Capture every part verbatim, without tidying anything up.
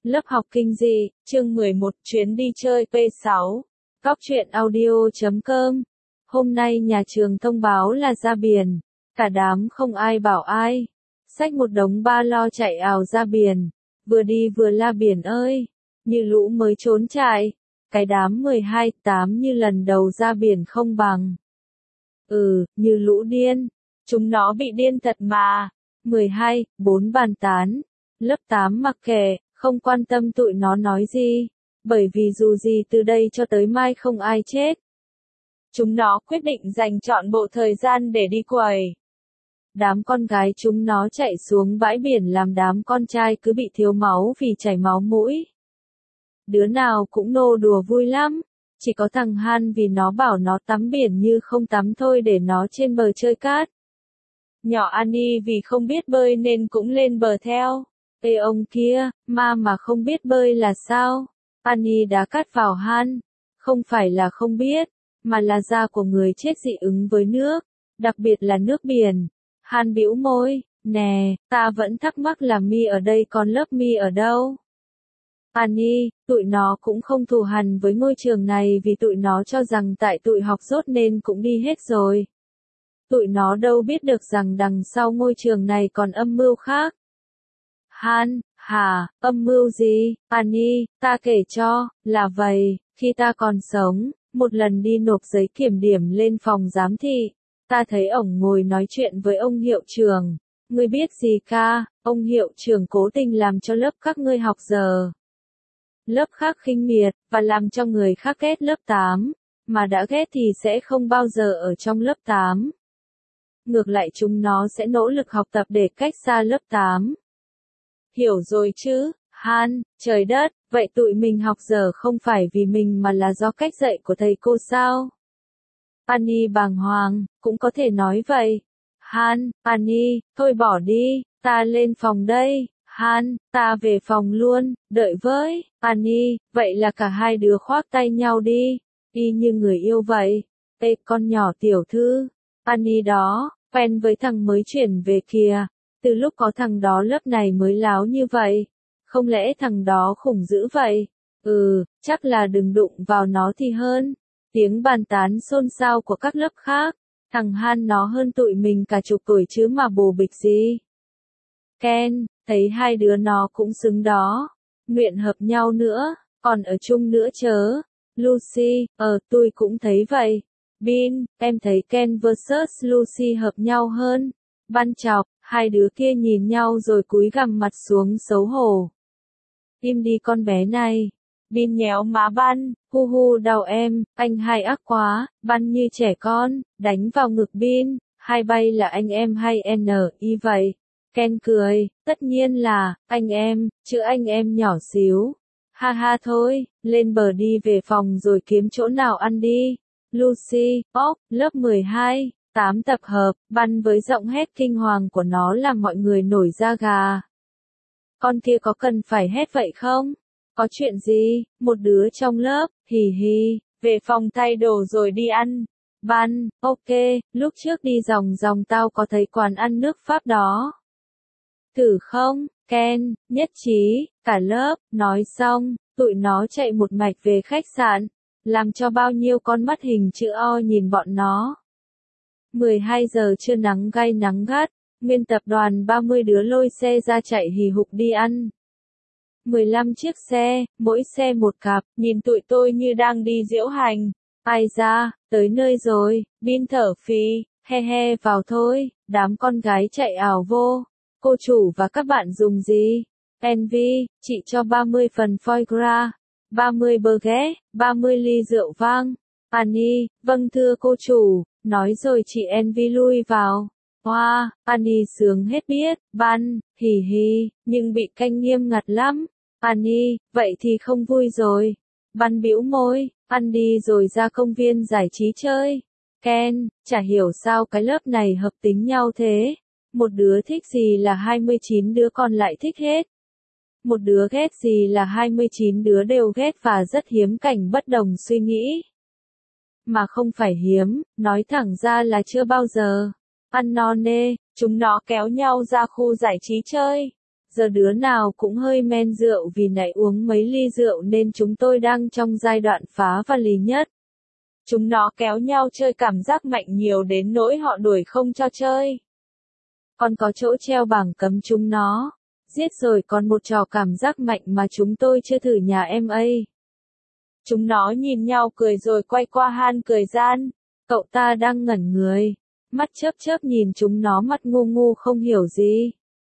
Lớp học kinh dị, chương mười một, chuyến đi chơi P sáu. Góc truyện audio chấm com. Hôm nay nhà trường thông báo là ra biển. Cả đám không ai bảo ai. Xách một đống ba lo chạy ào ra biển. Vừa đi vừa la biển ơi. Như lũ mới trốn chạy. Cái đám mười hai tám như lần đầu ra biển không bằng. Ừ, như lũ điên. Chúng nó bị điên thật mà. mười hai, bốn bàn tán. Lớp tám mặc kệ, không quan tâm tụi nó nói gì. Bởi vì dù gì từ đây cho tới mai không ai chết. Chúng nó quyết định dành trọn bộ thời gian để đi quẩy. Đám con gái chúng nó chạy xuống bãi biển làm đám con trai cứ bị thiếu máu vì chảy máu mũi. Đứa nào cũng nô đùa vui lắm. Chỉ có thằng Han vì nó bảo nó tắm biển như không tắm thôi để nó trên bờ chơi cát. Nhỏ Annie vì không biết bơi nên cũng lên bờ theo. Ê ông kia, ma mà không biết bơi là sao? Annie đá cát vào Han. Không phải là không biết, mà là da của người chết dị ứng với nước, đặc biệt là nước biển. Han bĩu môi, nè, ta vẫn thắc mắc là Mi ở đây còn lớp Mi ở đâu? Annie, tụi nó cũng không thù hằn với ngôi trường này vì tụi nó cho rằng tại tụi học dốt nên cũng đi hết rồi. Tụi nó đâu biết được rằng đằng sau ngôi trường này còn âm mưu khác. Han, hả, âm mưu gì? Annie, ta kể cho, là vậy, khi ta còn sống, một lần đi nộp giấy kiểm điểm lên phòng giám thị, ta thấy ổng ngồi nói chuyện với ông hiệu trưởng. Ngươi biết gì ca, ông hiệu trưởng cố tình làm cho lớp các ngươi học giờ. Lớp khác khinh miệt, và làm cho người khác ghét lớp tám, mà đã ghét thì sẽ không bao giờ ở trong lớp tám. Ngược lại chúng nó sẽ nỗ lực học tập để cách xa lớp tám. Hiểu rồi chứ, Han, trời đất, vậy tụi mình học giờ không phải vì mình mà là do cách dạy của thầy cô sao? Annie bàng hoàng, cũng có thể nói vậy. Han, Annie, thôi bỏ đi, ta lên phòng đây. Han, ta về phòng luôn, đợi với. Annie, vậy là cả hai đứa khoác tay nhau đi, y như người yêu vậy. Ê con nhỏ tiểu thư, Annie đó, quen với thằng mới chuyển về kìa. Từ lúc có thằng đó lớp này mới láo như vậy. Không lẽ thằng đó khủng dữ vậy? Ừ, chắc là đừng đụng vào nó thì hơn. Tiếng bàn tán xôn xao của các lớp khác. Thằng Han nó hơn tụi mình cả chục tuổi chứ mà bồ bịch gì. Ken, thấy hai đứa nó cũng xứng đó. Nguyện hợp nhau nữa, còn ở chung nữa chớ. Lucy, ờ tôi cũng thấy vậy. Bin, em thấy Ken versus Lucy hợp nhau hơn. Ban chọc, hai đứa kia nhìn nhau rồi cúi gằm mặt xuống xấu hổ. Im đi con bé này. Bin nhéo má Ban, hu hu đau em, anh hai ác quá, Ban như trẻ con, đánh vào ngực Bin, hai bay là anh em hay N y vậy. Ken cười, tất nhiên là, anh em, chứ anh em nhỏ xíu. Ha ha thôi, lên bờ đi về phòng rồi kiếm chỗ nào ăn đi. Lucy, ốc, lớp mười hai. tám tập hợp, Ban với giọng hét kinh hoàng của nó làm mọi người nổi da gà. Con kia có cần phải hét vậy không? Có chuyện gì? Một đứa trong lớp, hì hì, về phòng thay đồ rồi đi ăn. Ban, ok, lúc trước đi vòng vòng tao có thấy quán ăn nước Pháp đó. Thử không? Ken, nhất trí, cả lớp, nói xong, tụi nó chạy một mạch về khách sạn, làm cho bao nhiêu con mắt hình chữ O nhìn bọn nó. mười hai giờ trưa nắng gay nắng gắt, nguyên tập đoàn ba mươi đứa lôi xe ra chạy hì hục đi ăn. mười lăm chiếc xe, mỗi xe một cặp, nhìn tụi tôi như đang đi diễu hành. Ai da, tới nơi rồi, Bin thở phì, he he vào thôi, đám con gái chạy ảo vô. Cô chủ và các bạn dùng gì? Envy, chị cho ba mươi phần foie gras, ba mươi baguette, ba mươi ly rượu vang. Annie, vâng thưa cô chủ. Nói rồi chị Envy lui vào. Hoa, wow, Annie sướng hết biết, Ban, hì hì, nhưng bị canh nghiêm ngặt lắm. Annie, vậy thì không vui rồi. Ban bĩu môi, ăn đi rồi ra công viên giải trí chơi. Ken, chả hiểu sao cái lớp này hợp tính nhau thế. Một đứa thích gì là hai mươi chín đứa còn lại thích hết. Một đứa ghét gì là hai mươi chín đứa đều ghét và rất hiếm cảnh bất đồng suy nghĩ. Mà không phải hiếm, nói thẳng ra là chưa bao giờ. Ăn no nê, chúng nó kéo nhau ra khu giải trí chơi. giờ đứa nào cũng hơi men rượu vì nãy uống mấy ly rượu nên chúng tôi đang trong giai đoạn phá và lì nhất. Chúng nó kéo nhau chơi cảm giác mạnh nhiều đến nỗi họ đuổi không cho chơi. Còn có chỗ treo bảng cấm chúng nó. Giết rồi còn một trò cảm giác mạnh mà chúng tôi chưa thử nhà em ấy. Chúng nó nhìn nhau cười rồi quay qua Han cười gian. Cậu ta đang ngẩn người. Mắt chớp chớp nhìn chúng nó mắt ngu ngu không hiểu gì.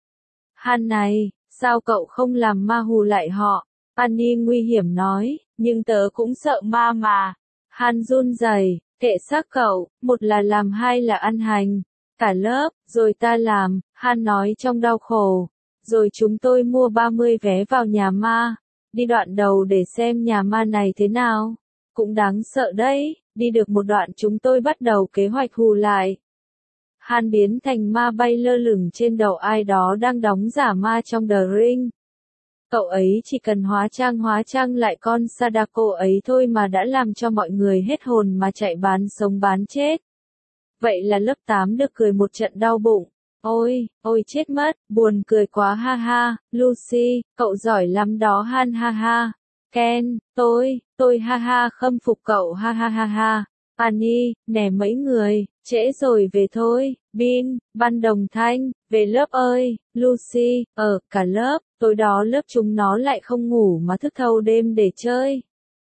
Han này, sao cậu không làm ma hù lại họ? Annie nguy hiểm nói, nhưng tớ cũng sợ ma mà. Han run rẩy, kệ xác cậu, một là làm hai là ăn hành. Cả lớp, rồi ta làm, Han nói trong đau khổ. Rồi chúng tôi mua ba mươi vé vào nhà ma. Đi đoạn đầu để xem nhà ma này thế nào. Cũng đáng sợ đấy, đi được một đoạn chúng tôi bắt đầu kế hoạch hù lại. Han biến thành ma bay lơ lửng trên đầu ai đó đang đóng giả ma trong The Ring. Cậu ấy chỉ cần hóa trang hóa trang lại con Sadako ấy thôi mà đã làm cho mọi người hết hồn mà chạy bán sống bán chết. Vậy là lớp tám được cười một trận đau bụng. Ôi, ôi chết mất, buồn cười quá ha ha, Lucy, cậu giỏi lắm đó Han ha ha. Ken, tôi, tôi ha ha khâm phục cậu ha ha ha ha. Annie, nè mấy người, trễ rồi về thôi. Bin, Ban Đồng Thanh, về lớp ơi. Lucy, ở, cả lớp, tối đó lớp chúng nó lại không ngủ mà thức thâu đêm để chơi.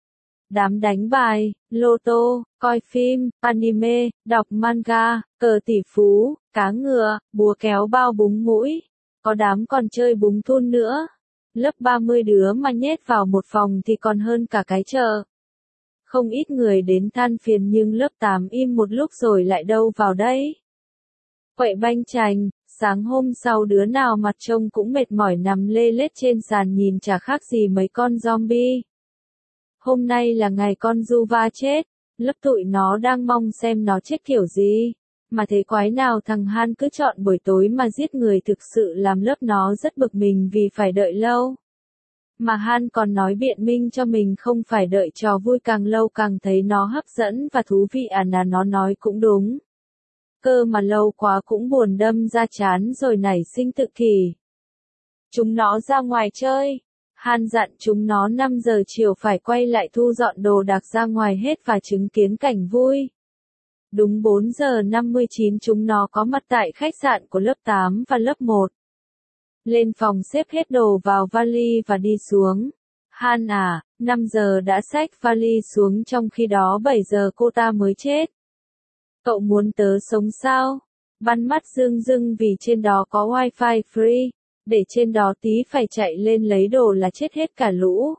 Đám đánh bài, lô tô, coi phim, anime, đọc manga, cờ tỷ phú, cá ngựa, búa kéo bao búng mũi. Có đám còn chơi búng thun nữa. Lớp ba mươi đứa mà nhét vào một phòng thì còn hơn cả cái chợ. Không ít người đến than phiền nhưng lớp tám im một lúc rồi lại đâu vào đấy. Quậy banh chành, sáng hôm sau đứa nào mặt trông cũng mệt mỏi nằm lê lết trên sàn nhìn chả khác gì mấy con zombie. Hôm nay là ngày con Juva chết, lớp tụi nó đang mong xem nó chết kiểu gì. Mà thế quái nào thằng Han cứ chọn buổi tối mà giết người thực sự làm lớp nó rất bực mình vì phải đợi lâu. Mà Han còn nói biện minh cho mình không phải đợi trò vui càng lâu càng thấy nó hấp dẫn và thú vị à là nó nói cũng đúng. Cơ mà lâu quá cũng buồn đâm ra chán rồi nảy sinh tự kỷ. Chúng nó ra ngoài chơi. Han dặn chúng nó năm giờ chiều phải quay lại thu dọn đồ đạc ra ngoài hết và chứng kiến cảnh vui. Đúng bốn giờ năm mươi chín chúng nó có mặt tại khách sạn của lớp tám và lớp một. Lên phòng xếp hết đồ vào vali và đi xuống. Han à, năm giờ đã xách vali xuống trong khi đó bảy giờ cô ta mới chết. Cậu muốn tớ sống sao? Bắn mắt rưng rưng vì trên đó có wifi free, để trên đó tí phải chạy lên lấy đồ là chết hết cả lũ.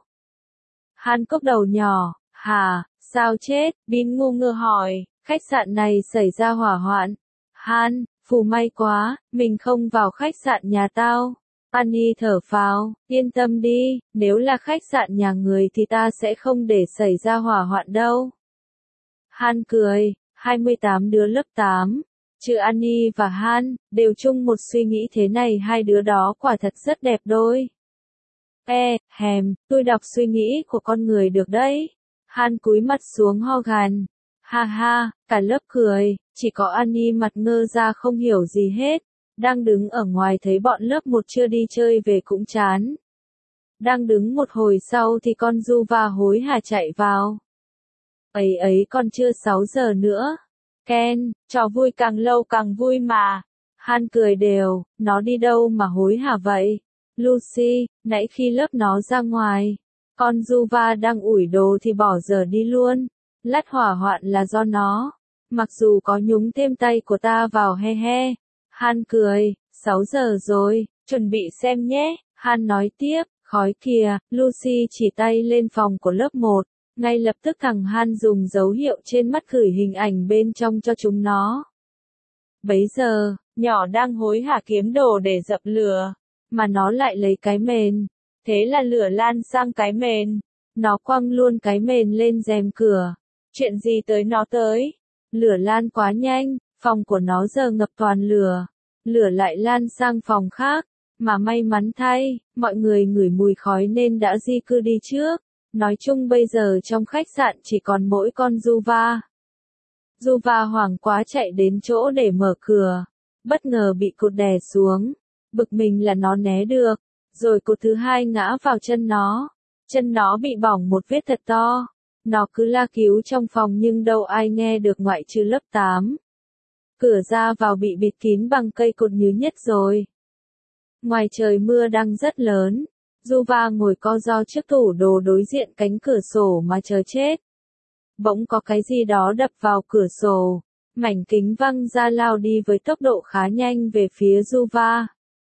Han cốc đầu nhỏ, hà, sao chết? Bin ngu ngơ hỏi, khách sạn này xảy ra hỏa hoạn. Han, phù may quá, mình không vào khách sạn nhà tao. Annie thở phào, yên tâm đi, nếu là khách sạn nhà người thì ta sẽ không để xảy ra hỏa hoạn đâu. Han cười, hai mươi tám đứa lớp tám, trừ Annie và Han, đều chung một suy nghĩ thế này hai đứa đó quả thật rất đẹp đôi. E, hèm, tôi đọc suy nghĩ của con người được đấy. Han cúi mặt xuống ho gàn. Ha ha, cả lớp cười, chỉ có Annie mặt ngơ ra không hiểu gì hết. Đang đứng ở ngoài thấy bọn lớp một chưa đi chơi về cũng chán. Đang đứng một hồi sau thì con Juva hối hả chạy vào. Ấy ấy còn chưa sáu giờ nữa. Ken, trò vui càng lâu càng vui mà. Han cười đều, nó đi đâu mà hối hả vậy? Lucy, nãy khi lớp nó ra ngoài, con Juva đang ủi đồ thì bỏ giờ đi luôn. Lát hỏa hoạn là do nó. Mặc dù có nhúng thêm tay của ta vào he he. Han cười, sáu giờ rồi, chuẩn bị xem nhé. Han nói tiếp, khói kìa, Lucy chỉ tay lên phòng của lớp một. Ngay lập tức thằng Han dùng dấu hiệu trên mắt gửi hình ảnh bên trong cho chúng nó. Bấy giờ, nhỏ đang hối hả kiếm đồ để dập lửa, mà nó lại lấy cái mền. Thế là lửa lan sang cái mền. Nó quăng luôn cái mền lên rèm cửa. Chuyện gì tới nó tới? Lửa lan quá nhanh, phòng của nó giờ ngập toàn lửa. Lửa lại lan sang phòng khác, mà may mắn thay, mọi người ngửi mùi khói nên đã di cư đi trước. Nói chung bây giờ trong khách sạn chỉ còn mỗi con Juva. Juva hoảng quá chạy đến chỗ để mở cửa, bất ngờ bị cột đè xuống. Bực mình là nó né được. Rồi cột thứ hai ngã vào chân nó. Chân nó bị bỏng một vết thật to. Nó cứ la cứu trong phòng nhưng đâu ai nghe được ngoại trừ lớp tám. Cửa ra vào bị bịt kín bằng cây cột nhứ nhất rồi. Ngoài trời mưa đang rất lớn. Juva ngồi co ro trước tủ đồ đối diện cánh cửa sổ mà chờ chết. Bỗng có cái gì đó đập vào cửa sổ. Mảnh kính văng ra lao đi với tốc độ khá nhanh về phía Juva.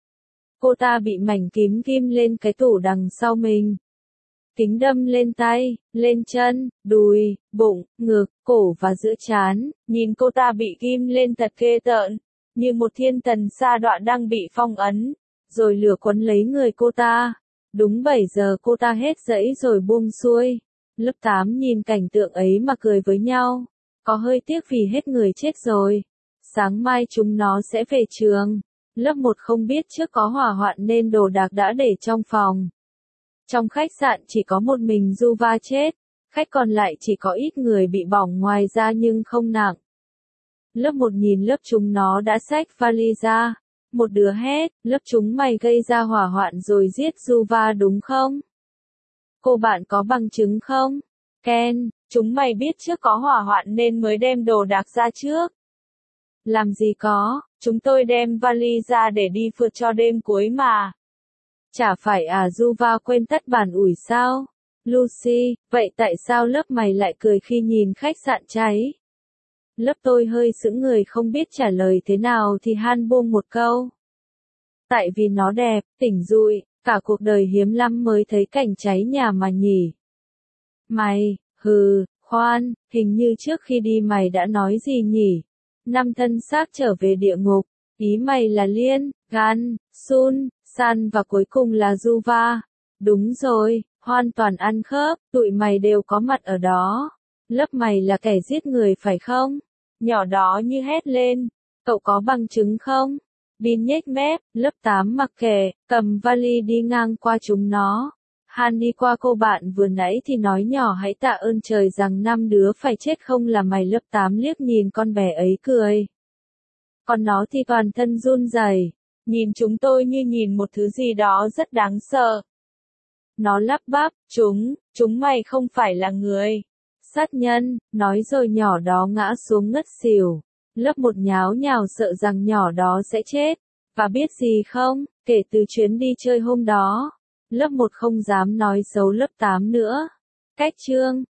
Cô ta bị mảnh kính ghim lên cái tủ đằng sau mình. Kính đâm lên tay, lên chân, đùi, bụng, ngực, cổ và giữa trán. Nhìn cô ta bị ghim lên thật ghê tởn, như một thiên thần sa đọa đang bị phong ấn. Rồi lửa quấn lấy người cô ta. Đúng bảy giờ cô ta hết dẫy rồi buông xuôi. Lớp tám nhìn cảnh tượng ấy mà cười với nhau. Có hơi tiếc vì hết người chết rồi. Sáng mai chúng nó sẽ về trường. Lớp một không biết trước có hỏa hoạn nên đồ đạc đã để trong phòng. Trong khách sạn chỉ có một mình Juva chết. Khách còn lại chỉ có ít người bị bỏng ngoài ra nhưng không nặng. Lớp một nhìn lớp chúng nó đã xách vali ra. Một đứa hét, lớp chúng mày gây ra hỏa hoạn rồi giết Juva đúng không? Cô bạn có bằng chứng không? Ken, chúng mày biết trước có hỏa hoạn nên mới đem đồ đạc ra trước. Làm gì có, chúng tôi đem vali ra để đi phượt cho đêm cuối mà. Chả phải à Juva quên tắt bàn ủi sao? Lucy, vậy tại sao lớp mày lại cười khi nhìn khách sạn cháy? Lớp tôi hơi sững người không biết trả lời thế nào thì Han buông một câu. Tại vì nó đẹp, tỉnh dụi, cả cuộc đời hiếm lắm mới thấy cảnh cháy nhà mà nhỉ. Mày, hừ, khoan, hình như trước khi đi mày đã nói gì nhỉ? Năm thân xác trở về địa ngục, ý mày là Liên, Gan, Sun, San và cuối cùng là Juva. Đúng rồi, hoàn toàn ăn khớp, tụi mày đều có mặt ở đó. Lớp mày là kẻ giết người phải không? Nhỏ đó như hét lên. Cậu có bằng chứng không? Bin nhếch mép, lớp tám mặc kệ, cầm vali đi ngang qua chúng nó. Han đi qua cô bạn vừa nãy thì nói nhỏ hãy tạ ơn trời rằng năm đứa phải chết không là mày. Lớp tám liếc nhìn con bé ấy cười. Còn nó thì toàn thân run rẩy, nhìn chúng tôi như nhìn một thứ gì đó rất đáng sợ. Nó lắp bắp, chúng, chúng mày không phải là người sát nhân, nói rồi nhỏ đó ngã xuống ngất xỉu. Lớp một nháo nhào sợ rằng nhỏ đó sẽ chết. Và biết gì không, kể từ chuyến đi chơi hôm đó, lớp một không dám nói xấu lớp tám nữa. Cách chương